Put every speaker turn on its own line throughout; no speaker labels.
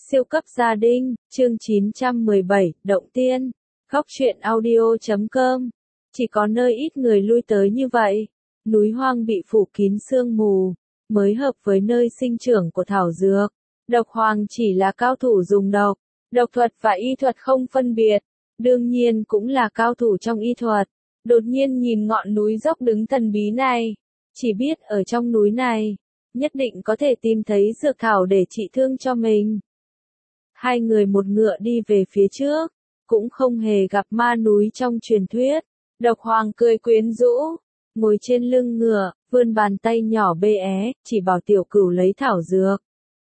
Siêu cấp gia đình, chương 917, Động Tiên, Góc truyện audio.com. Chỉ có nơi ít người lui tới như vậy. Núi hoang bị phủ kín sương mù, mới hợp với nơi sinh trưởng của thảo dược. Độc Hoàng chỉ là cao thủ dùng độc, độc thuật và y thuật không phân biệt, đương nhiên cũng là cao thủ trong y thuật. Đột nhiên nhìn ngọn núi dốc đứng thần bí này, chỉ biết ở trong núi này, nhất định có thể tìm thấy dược thảo để trị thương cho mình. Hai người một ngựa đi về phía trước, cũng không hề gặp ma núi trong truyền thuyết. Độc Hoàng cười quyến rũ, ngồi trên lưng ngựa, vươn bàn tay nhỏ bé, chỉ bảo Tiểu Cửu lấy thảo dược.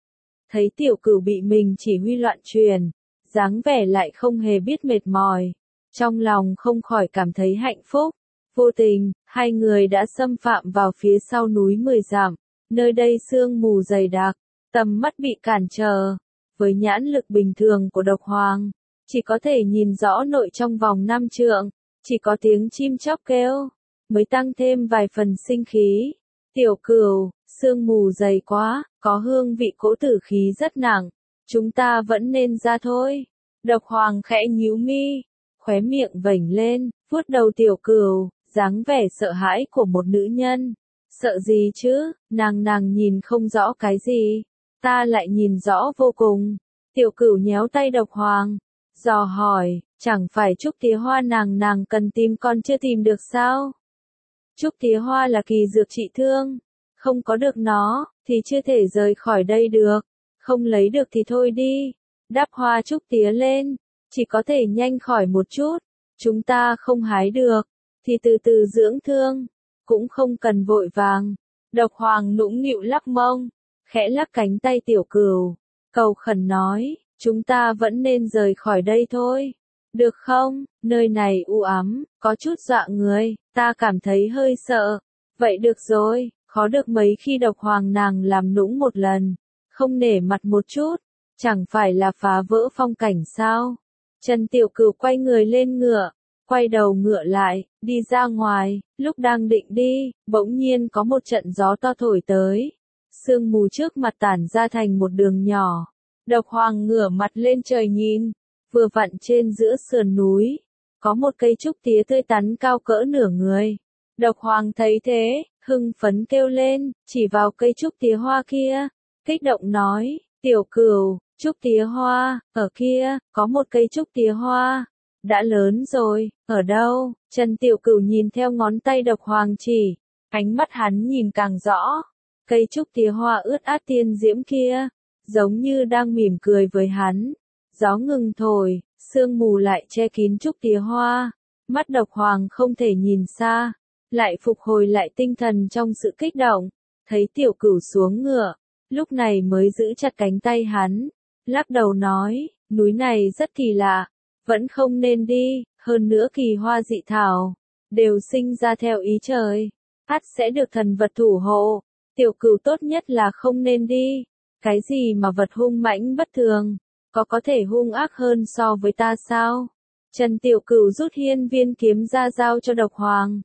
Thấy Tiểu Cửu bị mình chỉ huy loạn truyền, dáng vẻ lại không hề biết mệt mỏi, trong lòng không khỏi cảm thấy hạnh phúc. Vô tình, hai người đã xâm phạm vào phía sau núi 10 dặm, nơi đây sương mù dày đặc, tầm mắt bị cản trở. Với nhãn lực bình thường của Độc Hoàng, chỉ có thể nhìn rõ nội trong vòng 5 trượng, chỉ có tiếng chim chóc kêu, mới tăng thêm vài phần sinh khí. Tiểu Cửu, sương mù dày quá, có hương vị cỗ tử khí rất nặng, chúng ta vẫn nên ra thôi. Độc Hoàng khẽ nhíu mi, khóe miệng vểnh lên, vuốt đầu Tiểu Cửu, dáng vẻ sợ hãi của một nữ nhân. Sợ gì chứ, nàng nhìn không rõ cái gì. Ta lại nhìn rõ vô cùng. Tiểu Cửu nhéo tay Độc Hoàng, dò hỏi, chẳng phải Trúc Tía Hoa nàng cần tìm còn chưa tìm được sao? Trúc Tía Hoa là kỳ dược trị thương, không có được nó, thì chưa thể rời khỏi đây được, không lấy được thì thôi đi. Đắp hoa Trúc Tía lên, chỉ có thể nhanh khỏi một chút, chúng ta không hái được, thì từ từ dưỡng thương, cũng không cần vội vàng. Độc Hoàng nũng nịu lắc mông, khẽ lắc cánh tay Tiểu Cửu, cầu khẩn nói, chúng ta vẫn nên rời khỏi đây thôi. Được không, nơi này u ám, có chút dọa người, ta cảm thấy hơi sợ. Vậy được rồi, khó được mấy khi Độc Hoàng nàng làm nũng một lần, không nể mặt một chút, chẳng phải là phá vỡ phong cảnh sao? Trần Tiểu Cửu quay người lên ngựa, quay đầu ngựa lại, đi ra ngoài, lúc đang định đi, bỗng nhiên có một trận gió to thổi tới. Sương mù trước mặt tản ra thành một đường nhỏ. Độc Hoàng ngửa mặt lên trời nhìn, vừa vặn trên giữa sườn núi, có một cây trúc tía tươi tắn cao cỡ nửa người. Độc Hoàng thấy thế, hưng phấn kêu lên, chỉ vào cây trúc tía hoa kia, kích động nói, Tiểu Cửu, trúc tía hoa, ở kia, có một cây trúc tía hoa, đã lớn rồi, ở đâu? Trần Tiểu Cửu nhìn theo ngón tay Độc Hoàng chỉ, ánh mắt hắn nhìn càng rõ. Cây trúc tía hoa ướt át tiên diễm kia, giống như đang mỉm cười với hắn. Gió ngừng thổi, sương mù lại che kín trúc tía hoa. Mắt Độc Hoàng không thể nhìn xa, lại phục hồi lại tinh thần trong sự kích động. Thấy Tiểu Cửu xuống ngựa, lúc này mới giữ chặt cánh tay hắn, lắc đầu nói, núi này rất kỳ lạ, vẫn không nên đi, hơn nữa kỳ hoa dị thảo, đều sinh ra theo ý trời, ắt sẽ được thần vật thủ hộ. Tiểu Cửu tốt nhất là không nên đi. Cái gì mà vật hung mãnh bất thường, có thể hung ác hơn so với ta sao? Trần Tiểu Cửu rút hiên viên kiếm ra giao cho Độc Hoàng.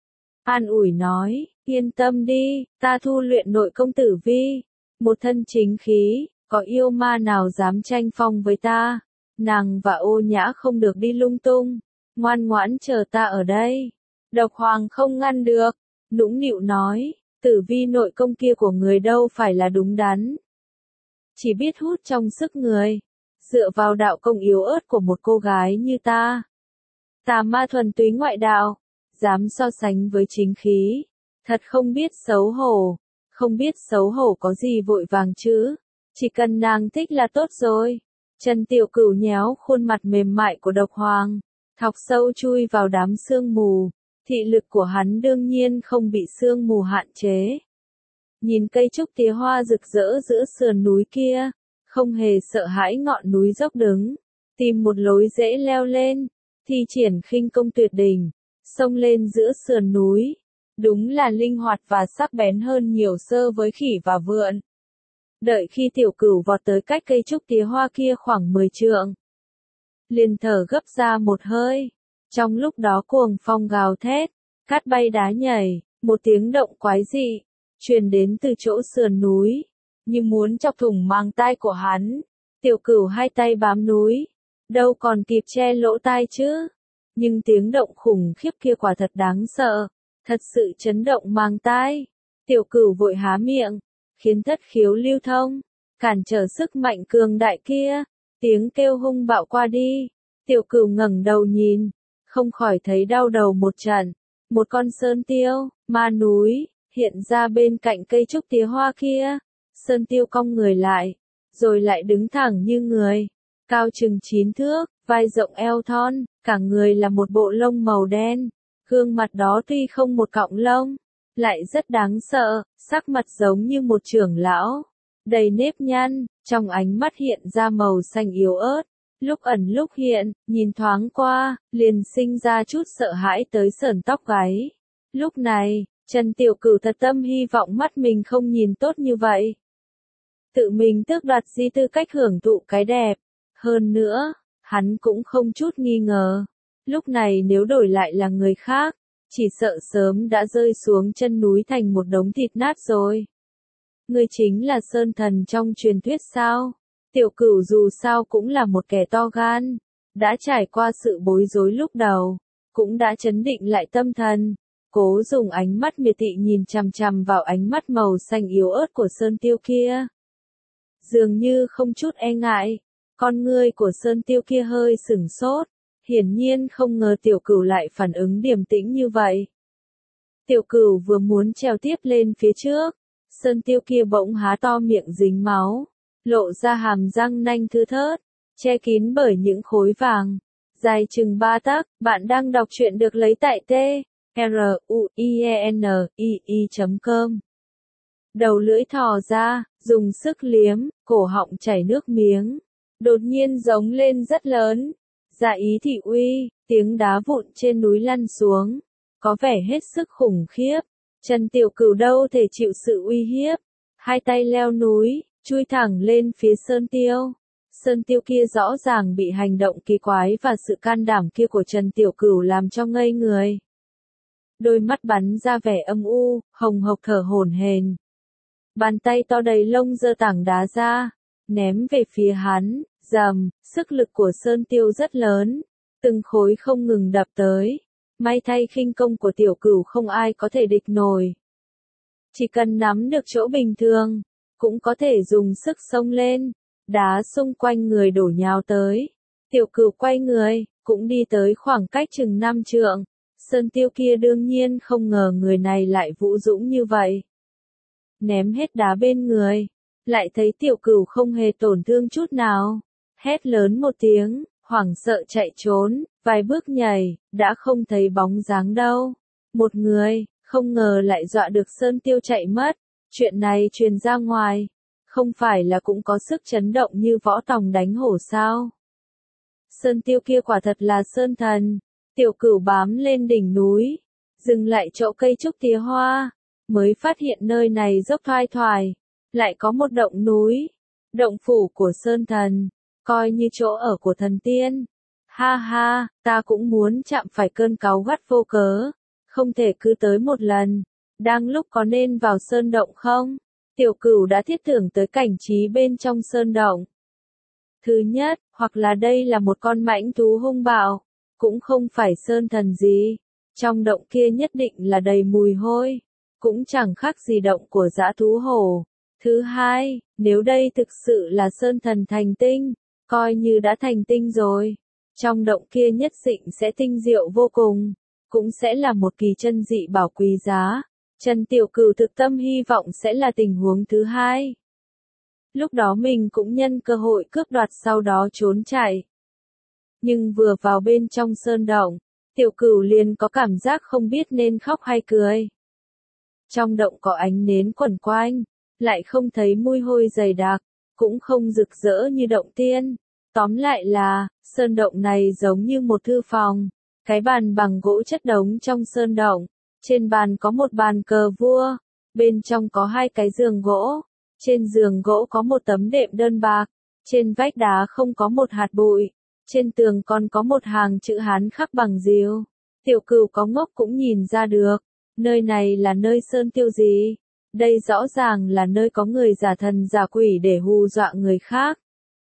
An ủi nói, yên tâm đi, ta thu luyện nội công tử vi, một thân chính khí, có yêu ma nào dám tranh phong với ta? Nàng và Ô Nhã không được đi lung tung, ngoan ngoãn chờ ta ở đây. Độc Hoàng không ngăn được, nũng nịu nói. Tử vi nội công kia của người đâu phải là đúng đắn. Chỉ biết hút trong sức người. Dựa vào đạo công yếu ớt của một cô gái như ta. Tà ma thuần túy ngoại đạo. Dám so sánh với chính khí. Thật không biết xấu hổ. Không biết xấu hổ có gì vội vàng chứ. Chỉ cần nàng thích là tốt rồi. Trần Tiểu Cửu nhéo khuôn mặt mềm mại của Độc Hoàng. Thọc sâu chui vào đám sương mù. Thị lực của hắn đương nhiên không bị sương mù hạn chế. Nhìn cây trúc tía hoa rực rỡ giữa sườn núi kia, không hề sợ hãi ngọn núi dốc đứng, tìm một lối dễ leo lên, thi triển khinh công tuyệt đỉnh, xông lên giữa sườn núi, đúng là linh hoạt và sắc bén hơn nhiều so với khỉ và vượn. Đợi khi Tiểu Cửu vọt tới cách cây trúc tía hoa kia khoảng 10 trượng, liền thở gấp ra một hơi. Trong lúc đó cuồng phong gào thét, cát bay đá nhảy, một tiếng động quái dị truyền đến từ chỗ sườn núi, như muốn chọc thủng mang tai của hắn. Tiểu Cửu hai tay bám núi, đâu còn kịp che lỗ tai chứ. Nhưng tiếng động khủng khiếp kia quả thật đáng sợ, thật sự chấn động mang tai. Tiểu Cửu vội há miệng, khiến thất khiếu lưu thông, cản trở sức mạnh cường đại kia. Tiếng kêu hung bạo qua đi, Tiểu Cửu ngẩng đầu nhìn, không khỏi thấy đau đầu một trận. Một con sơn tiêu, ma núi, hiện ra bên cạnh cây trúc tía hoa kia. Sơn tiêu cong người lại, rồi lại đứng thẳng như người, cao chừng 9 thước, vai rộng eo thon, cả người là một bộ lông màu đen. Gương mặt đó tuy không một cọng lông, lại rất đáng sợ, sắc mặt giống như một trưởng lão, đầy nếp nhăn, trong ánh mắt hiện ra màu xanh yếu ớt, lúc ẩn lúc hiện, nhìn thoáng qua, liền sinh ra chút sợ hãi tới sởn tóc gáy. Lúc này, Trần Tiểu Cửu thật tâm hy vọng mắt mình không nhìn tốt như vậy. Tự mình tước đoạt di tư cách hưởng thụ cái đẹp. Hơn nữa, hắn cũng không chút nghi ngờ. Lúc này nếu đổi lại là người khác, chỉ sợ sớm đã rơi xuống chân núi thành một đống thịt nát rồi. Ngươi chính là Sơn Thần trong truyền thuyết sao? Tiểu Cửu dù sao cũng là một kẻ to gan, đã trải qua sự bối rối lúc đầu, cũng đã trấn định lại tâm thần, cố dùng ánh mắt miệt thị nhìn chằm chằm vào ánh mắt màu xanh yếu ớt của Sơn Tiêu kia. Dường như không chút e ngại, con ngươi của Sơn Tiêu kia hơi sửng sốt, hiển nhiên không ngờ Tiểu Cửu lại phản ứng điềm tĩnh như vậy. Tiểu Cửu vừa muốn trèo tiếp lên phía trước, Sơn Tiêu kia bỗng há to miệng dính máu, lộ ra hàm răng nanh thưa thớt, che kín bởi những khối vàng, dài chừng 3 tấc. Bạn đang đọc truyện được lấy tại truyenii.com. Đầu lưỡi thò ra, dùng sức liếm, cổ họng chảy nước miếng, đột nhiên giống lên rất lớn. Dạ ý thị uy, tiếng đá vụn trên núi lăn xuống, có vẻ hết sức khủng khiếp. Trần Tiểu Cửu đâu thể chịu sự uy hiếp, hai tay leo núi, chui thẳng lên phía Sơn Tiêu. Sơn Tiêu kia rõ ràng bị hành động kỳ quái và sự can đảm kia của Trần Tiểu Cửu làm cho ngây người. Đôi mắt bắn ra vẻ âm u, hồng hộc thở hổn hển. Bàn tay to đầy lông giơ tảng đá ra, ném về phía hắn, rầm, sức lực của Sơn Tiêu rất lớn, từng khối không ngừng đập tới. May thay khinh công của Tiểu Cửu không ai có thể địch nổi. Chỉ cần nắm được chỗ bình thường, cũng có thể dùng sức xông lên, đá xung quanh người đổ nhào tới. Tiểu Cửu quay người, cũng đi tới khoảng cách chừng 5 trượng. Sơn Tiêu kia đương nhiên không ngờ người này lại vũ dũng như vậy. Ném hết đá bên người, lại thấy Tiểu Cửu không hề tổn thương chút nào. Hét lớn một tiếng, hoảng sợ chạy trốn, vài bước nhảy, đã không thấy bóng dáng đâu. Một người, không ngờ lại dọa được Sơn Tiêu chạy mất. Chuyện này truyền ra ngoài, không phải là cũng có sức chấn động như võ tòng đánh hổ sao? Sơn Tiêu kia quả thật là Sơn Thần. Tiểu Cửu bám lên đỉnh núi, dừng lại chỗ cây trúc tía hoa, mới phát hiện nơi này dốc thoai thoải, lại có một động núi, động phủ của Sơn Thần, coi như chỗ ở của thần tiên. Ha ha, ta cũng muốn chạm phải cơn cáu gắt vô cớ, không thể cứ tới một lần. Đang lúc có nên vào sơn động không? Tiểu Cửu đã thiết tưởng tới cảnh trí bên trong sơn động. Thứ nhất, hoặc là đây là một con mãnh thú hung bạo, cũng không phải Sơn Thần gì. Trong động kia nhất định là đầy mùi hôi, cũng chẳng khác gì động của dã thú hổ. Thứ hai, nếu đây thực sự là Sơn Thần thành tinh, coi như đã thành tinh rồi. Trong động kia nhất định sẽ tinh diệu vô cùng, cũng sẽ là một kỳ chân dị bảo quý giá. Trần Tiểu Cửu thực tâm hy vọng sẽ là tình huống thứ hai. Lúc đó mình cũng nhân cơ hội cướp đoạt sau đó trốn chạy. Nhưng vừa vào bên trong sơn động, Tiểu Cửu liền có cảm giác không biết nên khóc hay cười. Trong động có ánh nến quẩn quanh, lại không thấy mùi hôi dày đặc, cũng không rực rỡ như động tiên. Tóm lại là, sơn động này giống như một thư phòng. Cái bàn bằng gỗ chất đống trong sơn động. Trên bàn có một bàn cờ vua. Bên trong có 2 cái giường gỗ. Trên giường gỗ có một tấm đệm đơn bạc. Trên vách đá không có một hạt bụi. Trên tường còn có một hàng chữ Hán khắc bằng diều. Tiểu Cửu có ngốc cũng nhìn ra được. Nơi này là nơi Sơn Tiêu gì? Đây rõ ràng là nơi có người giả thần giả quỷ để hù dọa người khác.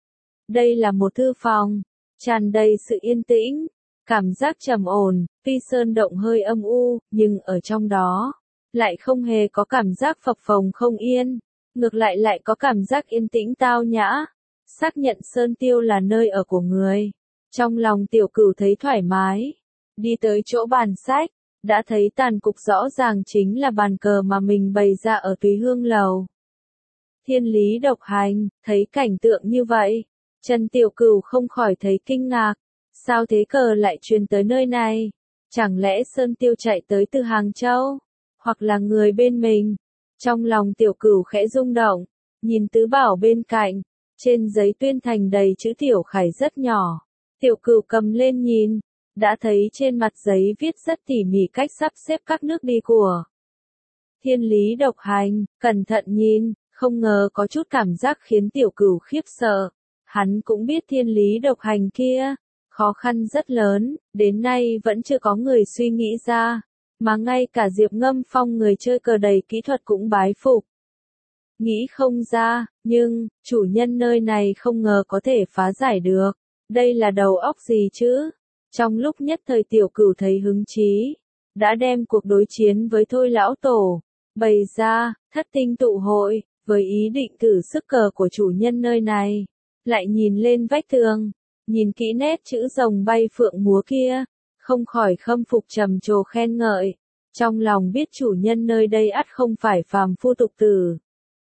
Đây là một thư phòng, tràn đầy sự yên tĩnh, cảm giác trầm ổn, tuy sơn động hơi âm u, nhưng ở trong đó, lại không hề có cảm giác phập phồng không yên, ngược lại lại có cảm giác yên tĩnh tao nhã, xác nhận sơn tiêu là nơi ở của người. Trong lòng Tiểu Cửu thấy thoải mái, đi tới chỗ bàn sách, đã thấy tàn cục rõ ràng chính là bàn cờ mà mình bày ra ở Túy Hương Lầu. Thiên lý độc hành, thấy cảnh tượng như vậy, Trần Tiểu Cửu không khỏi thấy kinh ngạc, sao thế cờ lại truyền tới nơi này? Chẳng lẽ Sơn Tiêu chạy tới từ Hàng Châu, hoặc là người bên mình? Trong lòng Tiểu Cửu khẽ rung động, nhìn tứ bảo bên cạnh, trên giấy tuyên thành đầy chữ Tiểu Khải rất nhỏ. Tiểu Cửu cầm lên nhìn, đã thấy trên mặt giấy viết rất tỉ mỉ cách sắp xếp các nước đi của Thiên lý độc hành, cẩn thận nhìn, không ngờ có chút cảm giác khiến Tiểu Cửu khiếp sợ. Hắn cũng biết thiên lý độc hành kia, khó khăn rất lớn, đến nay vẫn chưa có người suy nghĩ ra, mà ngay cả Diệp Ngâm Phong người chơi cờ đầy kỹ thuật cũng bái phục. Nghĩ không ra, nhưng, chủ nhân nơi này không ngờ có thể phá giải được. Đây là đầu óc gì chứ? Trong lúc nhất thời Tiểu Cửu thấy hứng chí, đã đem cuộc đối chiến với Thôi Lão Tổ bày ra, thất tinh tụ hội, với ý định thử sức cờ của chủ nhân nơi này. Lại nhìn lên vách tường, nhìn kỹ nét chữ rồng bay phượng múa kia, không khỏi khâm phục trầm trồ khen ngợi. Trong lòng biết chủ nhân nơi đây ắt không phải phàm phu tục tử.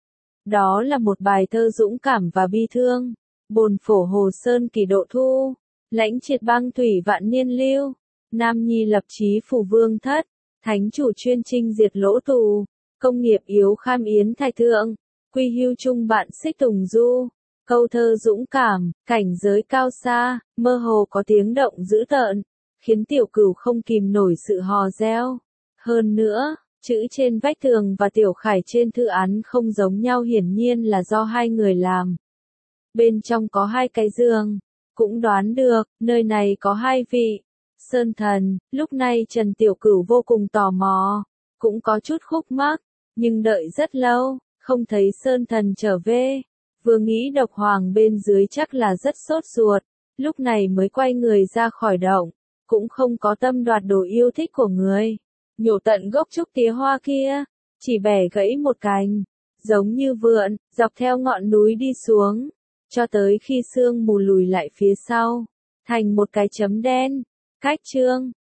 Đó là một bài thơ dũng cảm và bi thương. Bồn phổ Hồ Sơn kỳ độ thu, lãnh triệt băng thủy vạn niên lưu, Nam Nhi lập chí phủ vương thất, thánh chủ chuyên chinh diệt lỗ tù, công nghiệp yếu kham yến thái thượng, quy hưu trung bạn xích tùng du. Câu thơ dũng cảm, cảnh giới cao xa, mơ hồ có tiếng động dữ tợn, khiến Tiểu Cửu không kìm nổi sự hò reo. Hơn nữa, chữ trên vách tường và Tiểu Khải trên thư án không giống nhau, hiển nhiên là do hai người làm. Bên trong có hai cái giường, cũng đoán được, nơi này có hai vị sơn thần. Lúc này Trần Tiểu Cửu vô cùng tò mò, cũng có chút khúc mắc, nhưng đợi rất lâu, không thấy sơn thần trở về. Vừa nghĩ Độc Hoàng bên dưới chắc là rất sốt ruột, lúc này mới quay người ra khỏi động, cũng không có tâm đoạt đồ yêu thích của người. Nhổ tận gốc trúc tía hoa kia, chỉ bẻ gãy một cành, giống như vượn, dọc theo ngọn núi đi xuống, cho tới khi sương mù lùi lại phía sau, thành một cái chấm đen. Cách chương